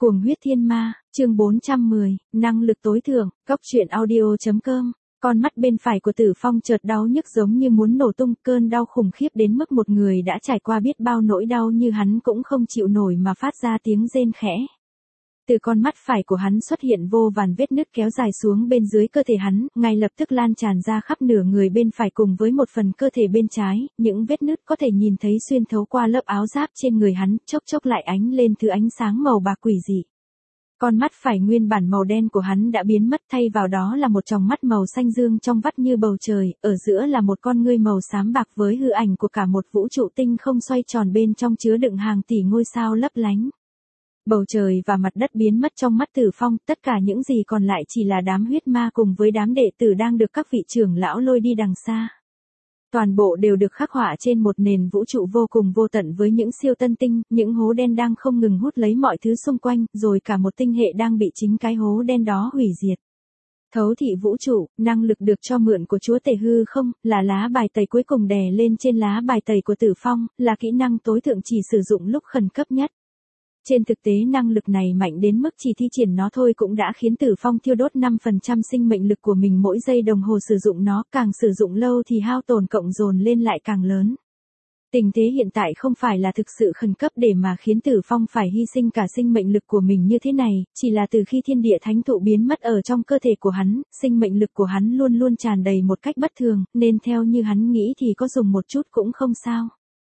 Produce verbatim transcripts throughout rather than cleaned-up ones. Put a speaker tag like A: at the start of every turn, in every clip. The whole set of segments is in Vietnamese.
A: Cuồng huyết thiên ma, chương bốn trăm mười, năng lực tối thượng, góc truyện audio.com. Con mắt bên phải của Tử Phong chợt đau nhức giống như muốn nổ tung, cơn đau khủng khiếp đến mức một người đã trải qua biết bao nỗi đau như hắn cũng không chịu nổi mà phát ra tiếng rên khẽ. Từ con mắt phải của hắn xuất hiện vô vàn vết nứt kéo dài xuống bên dưới cơ thể hắn, ngay lập tức lan tràn ra khắp nửa người bên phải cùng với một phần cơ thể bên trái, những vết nứt có thể nhìn thấy xuyên thấu qua lớp áo giáp trên người hắn, chốc chốc lại ánh lên thứ ánh sáng màu bạc quỷ dị. Con mắt phải nguyên bản màu đen của hắn đã biến mất, thay vào đó là một tròng mắt màu xanh dương trong vắt như bầu trời, ở giữa là một con ngươi màu xám bạc với hư ảnh của cả một vũ trụ tinh không xoay tròn bên trong chứa đựng hàng tỷ ngôi sao lấp lánh. Bầu trời và mặt đất biến mất trong mắt Tử Phong, tất cả những gì còn lại chỉ là đám huyết ma cùng với đám đệ tử đang được các vị trưởng lão lôi đi đằng xa. Toàn bộ đều được khắc họa trên một nền vũ trụ vô cùng vô tận với những siêu tân tinh, những hố đen đang không ngừng hút lấy mọi thứ xung quanh, rồi cả một tinh hệ đang bị chính cái hố đen đó hủy diệt. Thấu thị vũ trụ, năng lực được cho mượn của chúa tể hư không, là lá bài tẩy cuối cùng đè lên trên lá bài tẩy của Tử Phong, là kỹ năng tối thượng chỉ sử dụng lúc khẩn cấp nhất. Trên thực tế năng lực này mạnh đến mức chỉ thi triển nó thôi cũng đã khiến Tử Phong thiêu đốt năm phần trăm sinh mệnh lực của mình mỗi giây đồng hồ sử dụng nó, càng sử dụng lâu thì hao tổn cộng dồn lên lại càng lớn. Tình thế hiện tại không phải là thực sự khẩn cấp để mà khiến Tử Phong phải hy sinh cả sinh mệnh lực của mình như thế này, chỉ là từ khi thiên địa thánh thụ biến mất ở trong cơ thể của hắn, sinh mệnh lực của hắn luôn luôn tràn đầy một cách bất thường, nên theo như hắn nghĩ thì có dùng một chút cũng không sao.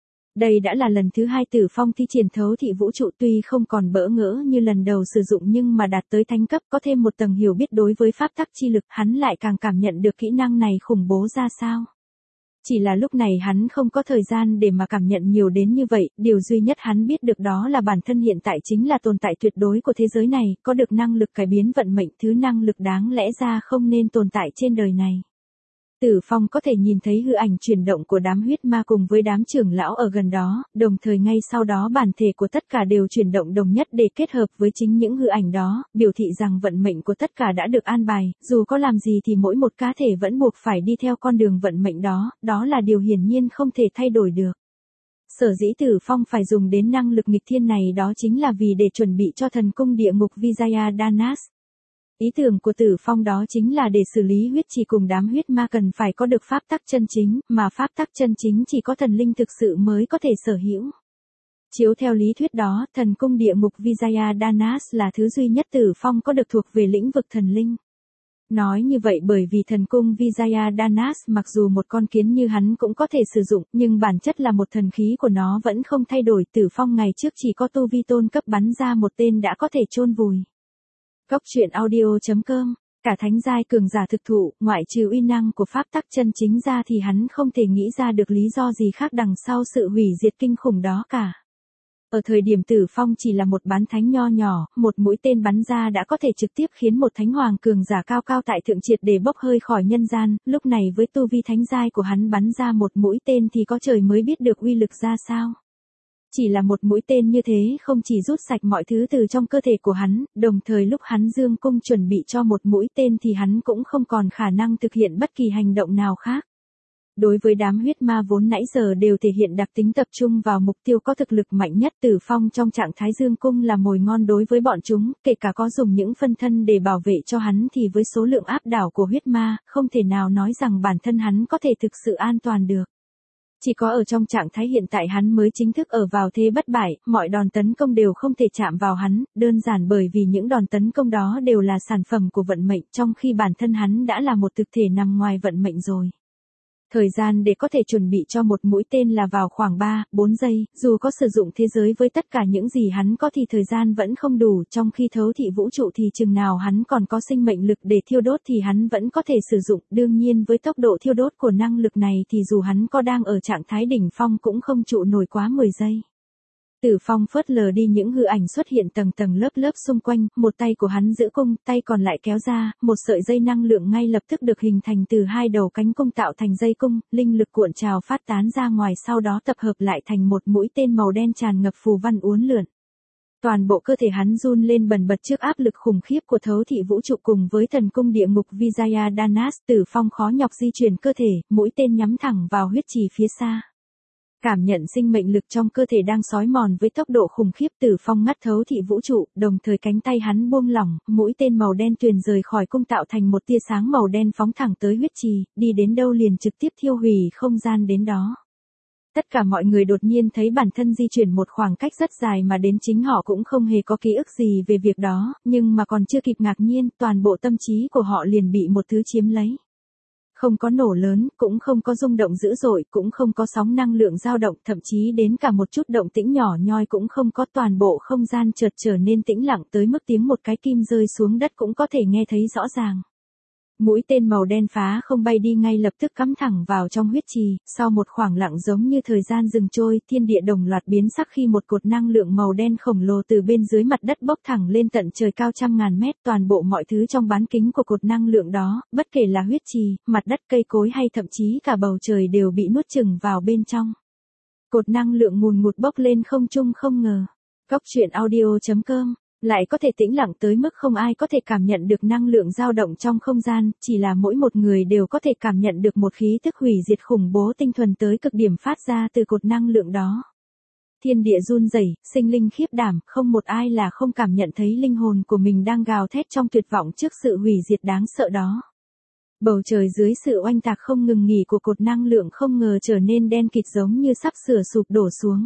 A: Đây đã là lần thứ hai Tử Phong thi triển thấu thị vũ trụ, tuy không còn bỡ ngỡ như lần đầu sử dụng nhưng mà đạt tới thánh cấp, có thêm một tầng hiểu biết đối với pháp tắc chi lực, hắn lại càng cảm nhận được kỹ năng này khủng bố ra sao. Chỉ là lúc này hắn không có thời gian để mà cảm nhận nhiều đến như vậy, điều duy nhất hắn biết được đó là bản thân hiện tại chính là tồn tại tuyệt đối của thế giới này, có được năng lực cải biến vận mệnh, thứ năng lực đáng lẽ ra không nên tồn tại trên đời này. Tử Phong có thể nhìn thấy hư ảnh chuyển động của đám huyết ma cùng với đám trưởng lão ở gần đó, đồng thời ngay sau đó bản thể của tất cả đều chuyển động đồng nhất để kết hợp với chính những hư ảnh đó, biểu thị rằng vận mệnh của tất cả đã được an bài, dù có làm gì thì mỗi một cá thể vẫn buộc phải đi theo con đường vận mệnh đó, đó là điều hiển nhiên không thể thay đổi được. Sở dĩ Tử Phong phải dùng đến năng lực nghịch thiên này đó chính là vì để chuẩn bị cho thần cung địa ngục Vijaya Danas. Ý tưởng của Tử Phong đó chính là để xử lý huyết trì cùng đám huyết ma cần phải có được pháp tắc chân chính, mà pháp tắc chân chính chỉ có thần linh thực sự mới có thể sở hữu. Chiếu theo lý thuyết đó, thần cung địa ngục Vijaya Danas là thứ duy nhất Tử Phong có được thuộc về lĩnh vực thần linh. Nói như vậy bởi vì thần cung Vijaya Danas mặc dù một con kiến như hắn cũng có thể sử dụng, nhưng bản chất là một thần khí của nó vẫn không thay đổi. Tử Phong ngày trước chỉ có tu vi tôn cấp bắn ra một tên đã có thể chôn vùi. Góc truyện audio.com, cả thánh giai cường giả thực thụ, ngoại trừ uy năng của pháp tắc chân chính ra thì hắn không thể nghĩ ra được lý do gì khác đằng sau sự hủy diệt kinh khủng đó cả. Ở thời điểm Tử Phong chỉ là một bán thánh nho nhỏ, một mũi tên bắn ra đã có thể trực tiếp khiến một thánh hoàng cường giả cao cao tại thượng triệt để bốc hơi khỏi nhân gian, lúc này với tu vi thánh giai của hắn bắn ra một mũi tên thì có trời mới biết được uy lực ra sao. Chỉ là một mũi tên như thế không chỉ rút sạch mọi thứ từ trong cơ thể của hắn, đồng thời lúc hắn dương cung chuẩn bị cho một mũi tên thì hắn cũng không còn khả năng thực hiện bất kỳ hành động nào khác. Đối với đám huyết ma vốn nãy giờ đều thể hiện đặc tính tập trung vào mục tiêu có thực lực mạnh nhất, Tử Phong trong trạng thái dương cung là mồi ngon đối với bọn chúng, kể cả có dùng những phân thân để bảo vệ cho hắn thì với số lượng áp đảo của huyết ma, không thể nào nói rằng bản thân hắn có thể thực sự an toàn được. Chỉ có ở trong trạng thái hiện tại hắn mới chính thức ở vào thế bất bại, mọi đòn tấn công đều không thể chạm vào hắn, đơn giản bởi vì những đòn tấn công đó đều là sản phẩm của vận mệnh, trong khi bản thân hắn đã là một thực thể nằm ngoài vận mệnh rồi. Thời gian để có thể chuẩn bị cho một mũi tên là vào khoảng ba, bốn giây, dù có sử dụng thế giới với tất cả những gì hắn có thì thời gian vẫn không đủ, trong khi thấu thị vũ trụ thì chừng nào hắn còn có sinh mệnh lực để thiêu đốt thì hắn vẫn có thể sử dụng, đương nhiên với tốc độ thiêu đốt của năng lực này thì dù hắn có đang ở trạng thái đỉnh phong cũng không trụ nổi quá mười giây. Tử Phong phớt lờ đi những hư ảnh xuất hiện tầng tầng lớp lớp xung quanh, một tay của hắn giữ cung, tay còn lại kéo ra, một sợi dây năng lượng ngay lập tức được hình thành từ hai đầu cánh cung tạo thành dây cung, linh lực cuộn trào phát tán ra ngoài sau đó tập hợp lại thành một mũi tên màu đen tràn ngập phù văn uốn lượn. Toàn bộ cơ thể hắn run lên bần bật trước áp lực khủng khiếp của thấu thị vũ trụ cùng với thần cung địa ngục Vijaya Danas. Tử Phong khó nhọc di chuyển cơ thể, mũi tên nhắm thẳng vào huyết trì phía xa. Cảm nhận sinh mệnh lực trong cơ thể đang xói mòn với tốc độ khủng khiếp, Tử Phong ngắt thấu thị vũ trụ, đồng thời cánh tay hắn buông lỏng, mũi tên màu đen tuyền rời khỏi cung tạo thành một tia sáng màu đen phóng thẳng tới huyết trì, đi đến đâu liền trực tiếp thiêu hủy không gian đến đó. Tất cả mọi người đột nhiên thấy bản thân di chuyển một khoảng cách rất dài mà đến chính họ cũng không hề có ký ức gì về việc đó, nhưng mà còn chưa kịp ngạc nhiên, toàn bộ tâm trí của họ liền bị một thứ chiếm lấy. Không có nổ lớn, cũng không có rung động dữ dội, cũng không có sóng năng lượng dao động, thậm chí đến cả một chút động tĩnh nhỏ nhoi cũng không có, toàn bộ không gian chợt trở nên tĩnh lặng tới mức tiếng một cái kim rơi xuống đất cũng có thể nghe thấy rõ ràng. Mũi tên màu đen phá không bay đi ngay lập tức cắm thẳng vào trong huyết trì, sau một khoảng lặng giống như thời gian dừng trôi, thiên địa đồng loạt biến sắc khi một cột năng lượng màu đen khổng lồ từ bên dưới mặt đất bốc thẳng lên tận trời cao trăm ngàn mét, toàn bộ mọi thứ trong bán kính của cột năng lượng đó, bất kể là huyết trì, mặt đất, cây cối hay thậm chí cả bầu trời đều bị nuốt chửng vào bên trong. Cột năng lượng ngùn ngụt bốc lên không trung không ngờ. Góc truyện audio chấm com lại có thể tĩnh lặng tới mức không ai có thể cảm nhận được năng lượng dao động trong không gian, chỉ là mỗi một người đều có thể cảm nhận được một khí thức hủy diệt khủng bố tinh thuần tới cực điểm phát ra từ cột năng lượng đó. Thiên địa run rẩy, sinh linh khiếp đảm, không một ai là không cảm nhận thấy linh hồn của mình đang gào thét trong tuyệt vọng trước sự hủy diệt đáng sợ đó. Bầu trời dưới sự oanh tạc không ngừng nghỉ của cột năng lượng không ngờ trở nên đen kịt giống như sắp sửa sụp đổ xuống.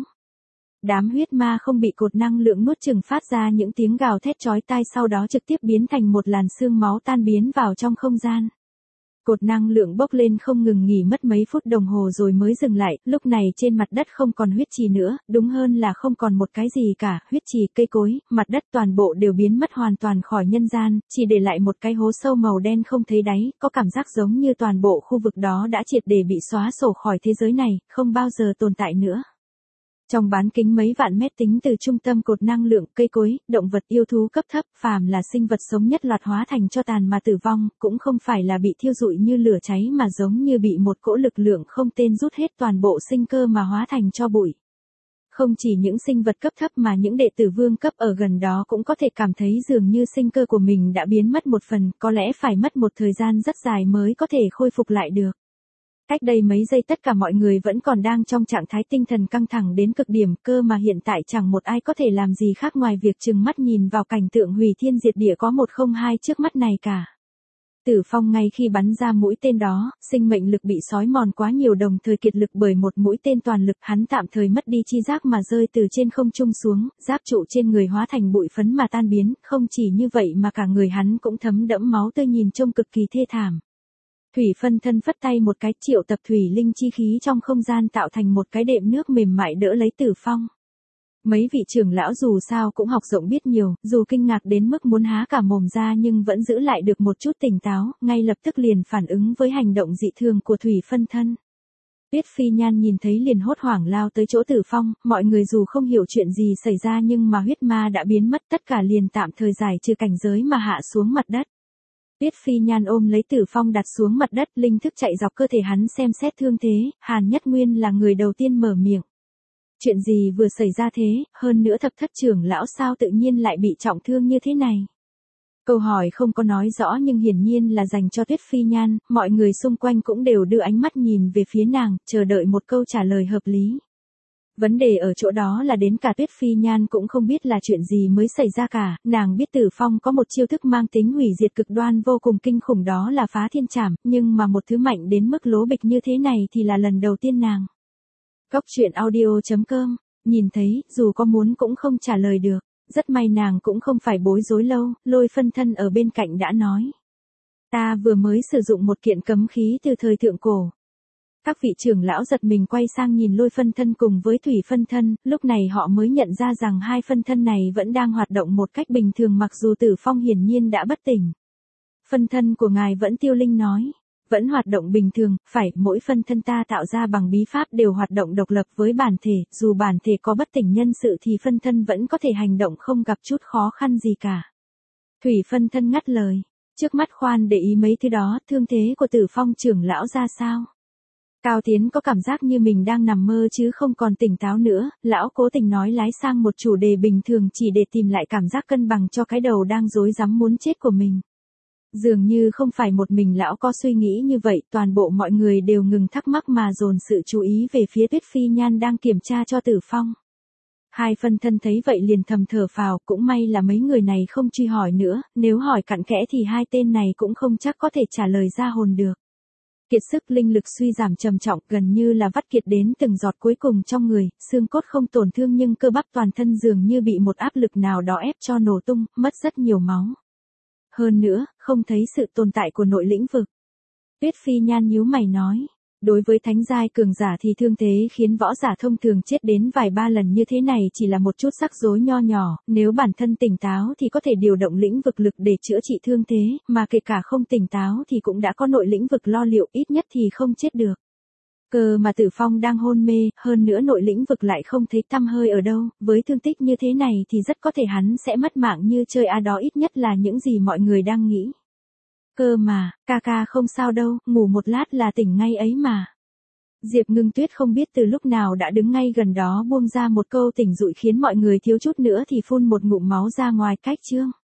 A: Đám huyết ma không bị cột năng lượng nuốt chửng phát ra những tiếng gào thét chói tai, sau đó trực tiếp biến thành một làn sương máu tan biến vào trong không gian. Cột năng lượng bốc lên không ngừng nghỉ mất mấy phút đồng hồ rồi mới dừng lại, lúc này trên mặt đất không còn huyết trì nữa, đúng hơn là không còn một cái gì cả, huyết trì, cây cối, mặt đất toàn bộ đều biến mất hoàn toàn khỏi nhân gian, chỉ để lại một cái hố sâu màu đen không thấy đáy, có cảm giác giống như toàn bộ khu vực đó đã triệt để bị xóa sổ khỏi thế giới này, không bao giờ tồn tại nữa. Trong bán kính mấy vạn mét tính từ trung tâm cột năng lượng, cây cối, động vật, yêu thú cấp thấp, phàm là sinh vật sống nhất loạt hóa thành tro tàn mà tử vong, cũng không phải là bị thiêu rụi như lửa cháy mà giống như bị một cỗ lực lượng không tên rút hết toàn bộ sinh cơ mà hóa thành tro bụi. Không chỉ những sinh vật cấp thấp mà những đệ tử vương cấp ở gần đó cũng có thể cảm thấy dường như sinh cơ của mình đã biến mất một phần, có lẽ phải mất một thời gian rất dài mới có thể khôi phục lại được. Cách đây mấy giây tất cả mọi người vẫn còn đang trong trạng thái tinh thần căng thẳng đến cực điểm, cơ mà hiện tại chẳng một ai có thể làm gì khác ngoài việc trừng mắt nhìn vào cảnh tượng hủy thiên diệt địa có một không hai trước mắt này cả. Tử Phong ngay khi bắn ra mũi tên đó, sinh mệnh lực bị xói mòn quá nhiều, đồng thời kiệt lực bởi một mũi tên toàn lực, hắn tạm thời mất đi chi giác mà rơi từ trên không trung xuống, giáp trụ trên người hóa thành bụi phấn mà tan biến, không chỉ như vậy mà cả người hắn cũng thấm đẫm máu tươi nhìn trông cực kỳ thê thảm. Thủy phân thân phất tay một cái, triệu tập thủy linh chi khí trong không gian tạo thành một cái đệm nước mềm mại đỡ lấy Tử Phong. Mấy vị trưởng lão dù sao cũng học rộng biết nhiều, dù kinh ngạc đến mức muốn há cả mồm ra nhưng vẫn giữ lại được một chút tỉnh táo, ngay lập tức liền phản ứng với hành động dị thường của thủy phân thân. Tuyết Phi Nhan nhìn thấy liền hốt hoảng lao tới chỗ Tử Phong, mọi người dù không hiểu chuyện gì xảy ra nhưng mà huyết ma đã biến mất, tất cả liền tạm thời giải trừ cảnh giới mà hạ xuống mặt đất. Tuyết Phi Nhan ôm lấy Tử Phong đặt xuống mặt đất, linh thức chạy dọc cơ thể hắn xem xét thương thế, Hàn Nhất Nguyên là người đầu tiên mở miệng. Chuyện gì vừa xảy ra thế, hơn nữa thập thất trưởng lão sao tự nhiên lại bị trọng thương như thế này? Câu hỏi không có nói rõ nhưng hiển nhiên là dành cho Tuyết Phi Nhan, mọi người xung quanh cũng đều đưa ánh mắt nhìn về phía nàng, chờ đợi một câu trả lời hợp lý. Vấn đề ở chỗ đó là đến cả Tuyết Phi Nhan cũng không biết là chuyện gì mới xảy ra cả, nàng biết Tử Phong có một chiêu thức mang tính hủy diệt cực đoan vô cùng kinh khủng, đó là phá thiên trảm, nhưng mà một thứ mạnh đến mức lố bịch như thế này thì là lần đầu tiên nàng. Góc truyện audio chấm com, nhìn thấy, dù có muốn cũng không trả lời được, rất may nàng cũng không phải bối rối lâu, Lôi phân thân ở bên cạnh đã nói. Ta vừa mới sử dụng một kiện cấm khí từ thời thượng cổ. Các vị trưởng lão giật mình quay sang nhìn Lôi phân thân cùng với thủy phân thân, lúc này họ mới nhận ra rằng hai phân thân này vẫn đang hoạt động một cách bình thường mặc dù Tử Phong hiển nhiên đã bất tỉnh. Phân thân của ngài vẫn, Tiêu Linh nói. Vẫn hoạt động bình thường, phải, mỗi phân thân ta tạo ra bằng bí pháp đều hoạt động độc lập với bản thể, dù bản thể có bất tỉnh nhân sự thì phân thân vẫn có thể hành động không gặp chút khó khăn gì cả. Thủy phân thân ngắt lời, trước mắt khoan để ý mấy thứ đó, thương thế của Tử Phong trưởng lão ra sao? Cao Tiến có cảm giác như mình đang nằm mơ chứ không còn tỉnh táo nữa, lão cố tình nói lái sang một chủ đề bình thường chỉ để tìm lại cảm giác cân bằng cho cái đầu đang rối rắm muốn chết của mình. Dường như không phải một mình lão có suy nghĩ như vậy, toàn bộ mọi người đều ngừng thắc mắc mà dồn sự chú ý về phía Tuyết Phi Nhan đang kiểm tra cho Tử Phong. Hai phân thân thấy vậy liền thầm thở phào, cũng may là mấy người này không truy hỏi nữa, nếu hỏi cặn kẽ thì hai tên này cũng không chắc có thể trả lời ra hồn được. Kiệt sức linh lực suy giảm trầm trọng, gần như là vắt kiệt đến từng giọt cuối cùng trong người, xương cốt không tổn thương nhưng cơ bắp toàn thân dường như bị một áp lực nào đó ép cho nổ tung, mất rất nhiều máu. Hơn nữa, không thấy sự tồn tại của nội lĩnh vực. Tuyết Phi Nhan nhíu mày nói, đối với thánh giai cường giả thì thương thế khiến võ giả thông thường chết đến vài ba lần như thế này chỉ là một chút rắc rối nho nhỏ, nếu bản thân tỉnh táo thì có thể điều động lĩnh vực lực để chữa trị thương thế, mà kể cả không tỉnh táo thì cũng đã có nội lĩnh vực lo liệu, ít nhất thì không chết được. Cơ mà Tử Phong đang hôn mê, hơn nữa nội lĩnh vực lại không thấy tăm hơi ở đâu, với thương tích như thế này thì rất có thể hắn sẽ mất mạng như chơi a đó, ít nhất là những gì mọi người đang nghĩ. Cơ mà, ca ca không sao đâu, ngủ một lát là tỉnh ngay ấy mà. Diệp Ngưng Tuyết không biết từ lúc nào đã đứng ngay gần đó buông ra một câu tỉnh dụi khiến mọi người thiếu chút nữa thì phun một ngụm máu ra ngoài cách chương.